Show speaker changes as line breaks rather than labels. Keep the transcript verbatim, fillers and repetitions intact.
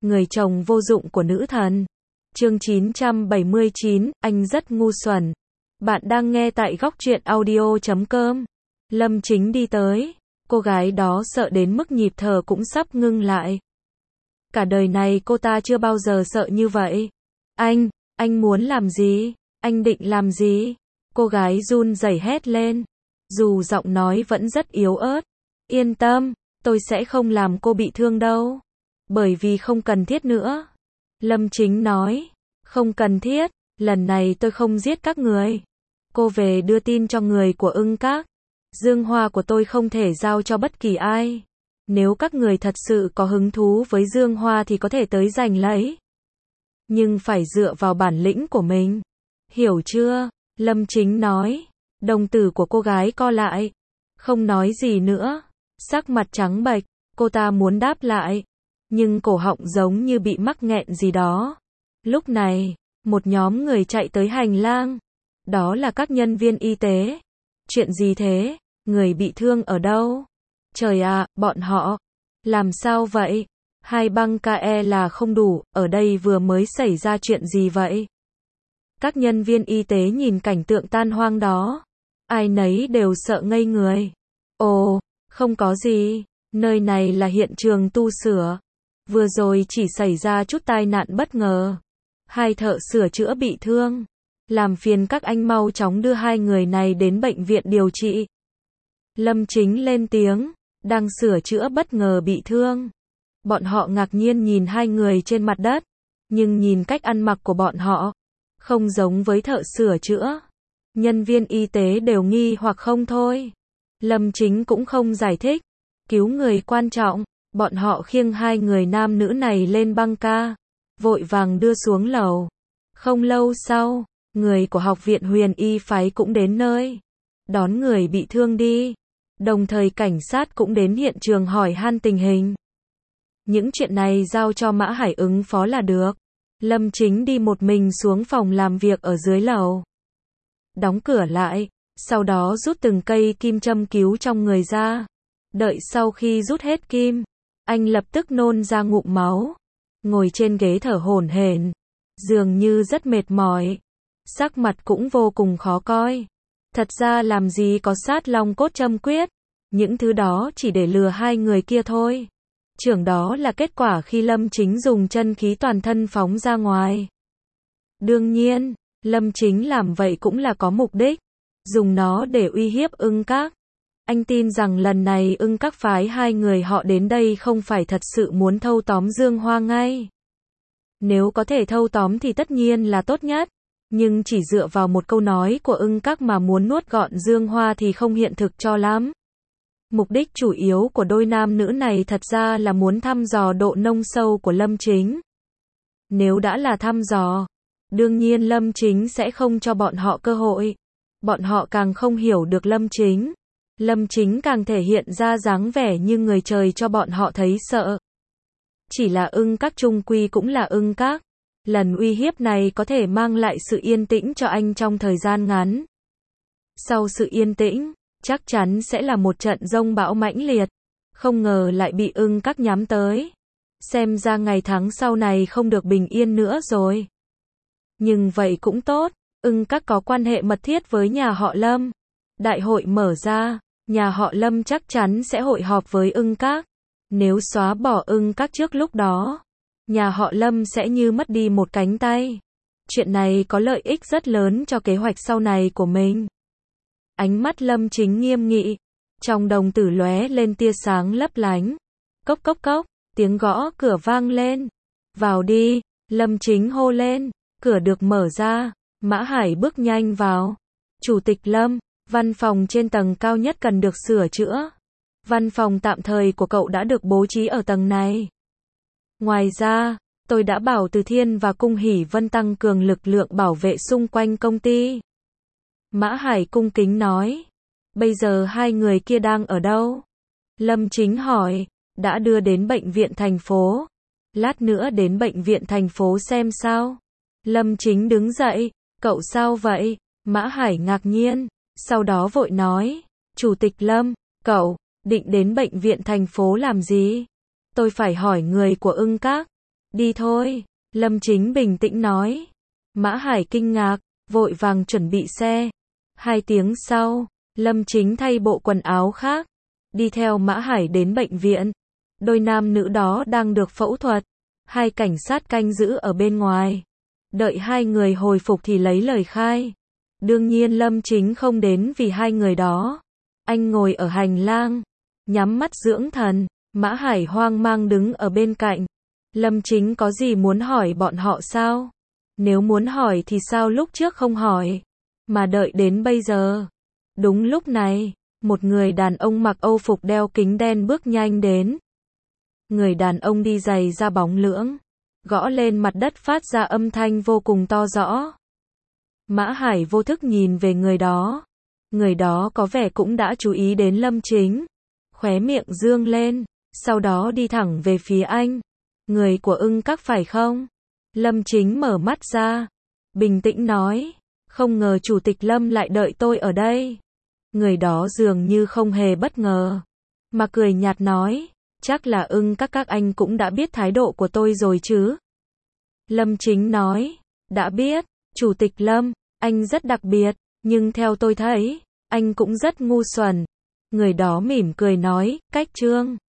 người chồng vô dụng của nữ thần. Chương chín trăm bảy mươi chín, anh rất ngu xuẩn. Bạn đang nghe tại góc truyện audio chấm com. Lâm Chính đi tới. Cô gái đó sợ đến mức nhịp thở cũng sắp ngưng lại. Cả đời này cô ta chưa bao giờ sợ như vậy. Anh, anh muốn làm gì? Anh định làm gì? Cô gái run rẩy hét lên. Dù giọng nói vẫn rất yếu ớt. Yên tâm, tôi sẽ không làm cô bị thương đâu. Bởi vì không cần thiết nữa. Lâm Chính nói. Không cần thiết, lần này tôi không giết các người. Cô về đưa tin cho người của Ưng Các. Dương hoa của tôi không thể giao cho bất kỳ ai. Nếu các người thật sự có hứng thú với dương hoa thì có thể tới giành lấy. Nhưng phải dựa vào bản lĩnh của mình. Hiểu chưa? Lâm Chính nói. Đồng tử của cô gái co lại. Không nói gì nữa. Sắc mặt trắng bệch. Cô ta muốn đáp lại. Nhưng cổ họng giống như bị mắc nghẹn gì đó. Lúc này, một nhóm người chạy tới hành lang. Đó là các nhân viên y tế. Chuyện gì thế? Người bị thương ở đâu? Trời ạ, bọn họ. Làm sao vậy? Hai băng ca e là không đủ, ở đây vừa mới xảy ra chuyện gì vậy? Các nhân viên y tế nhìn cảnh tượng tan hoang đó. Ai nấy đều sợ ngây người. Ồ, không có gì. Nơi này là hiện trường tu sửa. Vừa rồi chỉ xảy ra chút tai nạn bất ngờ. Hai thợ sửa chữa bị thương. Làm phiền các anh mau chóng đưa hai người này đến bệnh viện điều trị. Lâm Chính lên tiếng. Đang sửa chữa bất ngờ bị thương. Bọn họ ngạc nhiên nhìn hai người trên mặt đất. Nhưng nhìn cách ăn mặc của bọn họ. Không giống với thợ sửa chữa. Nhân viên y tế đều nghi hoặc không thôi. Lâm Chính cũng không giải thích. Cứu người quan trọng. Bọn họ khiêng hai người nam nữ này lên băng ca. Vội vàng đưa xuống lầu. Không lâu sau, người của học viện Huyền Y phái cũng đến nơi. Đón người bị thương đi. Đồng thời cảnh sát cũng đến hiện trường hỏi han tình hình. Những chuyện này giao cho Mã Hải ứng phó là được. Lâm Chính đi một mình xuống phòng làm việc ở dưới lầu. Đóng cửa lại, sau đó rút từng cây kim châm cứu trong người ra. Đợi sau khi rút hết kim, anh lập tức nôn ra ngụm máu. Ngồi trên ghế thở hổn hển, dường như rất mệt mỏi. Sắc mặt cũng vô cùng khó coi. Thật ra làm gì có sát long cốt châm quyết. Những thứ đó chỉ để lừa hai người kia thôi. Trưởng đó là kết quả khi Lâm Chính dùng chân khí toàn thân phóng ra ngoài. Đương nhiên, Lâm Chính làm vậy cũng là có mục đích. Dùng nó để uy hiếp Ưng Các. Anh tin rằng lần này Ưng Các phái hai người họ đến đây không phải thật sự muốn thâu tóm Dương Hoa ngay. Nếu có thể thâu tóm thì tất nhiên là tốt nhất. Nhưng chỉ dựa vào một câu nói của Ưng Các mà muốn nuốt gọn Dương Hoa thì không hiện thực cho lắm. Mục đích chủ yếu của đôi nam nữ này thật ra là muốn thăm dò độ nông sâu của Lâm Chính. Nếu đã là thăm dò, đương nhiên Lâm Chính sẽ không cho bọn họ cơ hội. Bọn họ càng không hiểu được Lâm Chính. Lâm Chính càng thể hiện ra dáng vẻ như người trời cho bọn họ thấy sợ. Chỉ là Ưng Các chung quy cũng là Ưng Các. Lần uy hiếp này có thể mang lại sự yên tĩnh cho anh trong thời gian ngắn. Sau sự yên tĩnh, chắc chắn sẽ là một trận giông bão mãnh liệt. Không ngờ lại bị Ưng Các nhắm tới. Xem ra ngày tháng sau này không được bình yên nữa rồi. Nhưng vậy cũng tốt, Ưng Các có quan hệ mật thiết với nhà họ Lâm. Đại hội mở ra, nhà họ Lâm chắc chắn sẽ hội họp với Ưng Các. Nếu xóa bỏ Ưng Các trước lúc đó, nhà họ Lâm sẽ như mất đi một cánh tay. Chuyện này có lợi ích rất lớn cho kế hoạch sau này của mình. Ánh mắt Lâm Chính nghiêm nghị. Trong đồng tử lóe lên tia sáng lấp lánh. Cốc cốc cốc, tiếng gõ cửa vang lên. Vào đi, Lâm Chính hô lên. Cửa được mở ra, Mã Hải bước nhanh vào. Chủ tịch Lâm, văn phòng trên tầng cao nhất cần được sửa chữa. Văn phòng tạm thời của cậu đã được bố trí ở tầng này. Ngoài ra, tôi đã bảo Từ Thiên và Cung Hỷ Vân tăng cường lực lượng bảo vệ xung quanh công ty. Mã Hải cung kính nói. Bây giờ hai người kia đang ở đâu? Lâm Chính hỏi. Đã đưa đến bệnh viện thành phố. Lát nữa đến bệnh viện thành phố xem sao. Lâm Chính đứng dậy. Cậu sao vậy? Mã Hải ngạc nhiên. Sau đó vội nói. Chủ tịch Lâm, cậu định đến bệnh viện thành phố làm gì? Tôi phải hỏi người của Ưng Các. Đi thôi, Lâm Chính bình tĩnh nói. Mã Hải kinh ngạc, vội vàng chuẩn bị xe. Hai tiếng sau, Lâm Chính thay bộ quần áo khác, đi theo Mã Hải đến bệnh viện. Đôi nam nữ đó đang được phẫu thuật. Hai cảnh sát canh giữ ở bên ngoài. Đợi hai người hồi phục thì lấy lời khai. Đương nhiên Lâm Chính không đến vì hai người đó. Anh ngồi ở hành lang, nhắm mắt dưỡng thần. Mã Hải hoang mang đứng ở bên cạnh. Lâm Chính có gì muốn hỏi bọn họ sao? Nếu muốn hỏi thì sao lúc trước không hỏi, mà đợi đến bây giờ? Đúng lúc này, một người đàn ông mặc âu phục đeo kính đen bước nhanh đến. Người đàn ông đi giày da bóng lưỡng, gõ lên mặt đất phát ra âm thanh vô cùng to rõ. Mã Hải vô thức nhìn về người đó. Người đó có vẻ cũng đã chú ý đến Lâm Chính. Khóe miệng dương lên, sau đó đi thẳng về phía anh. Người của Ưng Các phải không? Lâm Chính mở mắt ra, bình tĩnh nói. Không ngờ Chủ tịch Lâm lại đợi tôi ở đây. Người đó dường như không hề bất ngờ, mà cười nhạt nói. Chắc là Ưng Các các anh cũng đã biết thái độ của tôi rồi chứ? Lâm Chính nói. Đã biết, Chủ tịch Lâm, anh rất đặc biệt, nhưng theo tôi thấy, anh cũng rất ngu xuẩn. Người đó mỉm cười nói, cách Trương.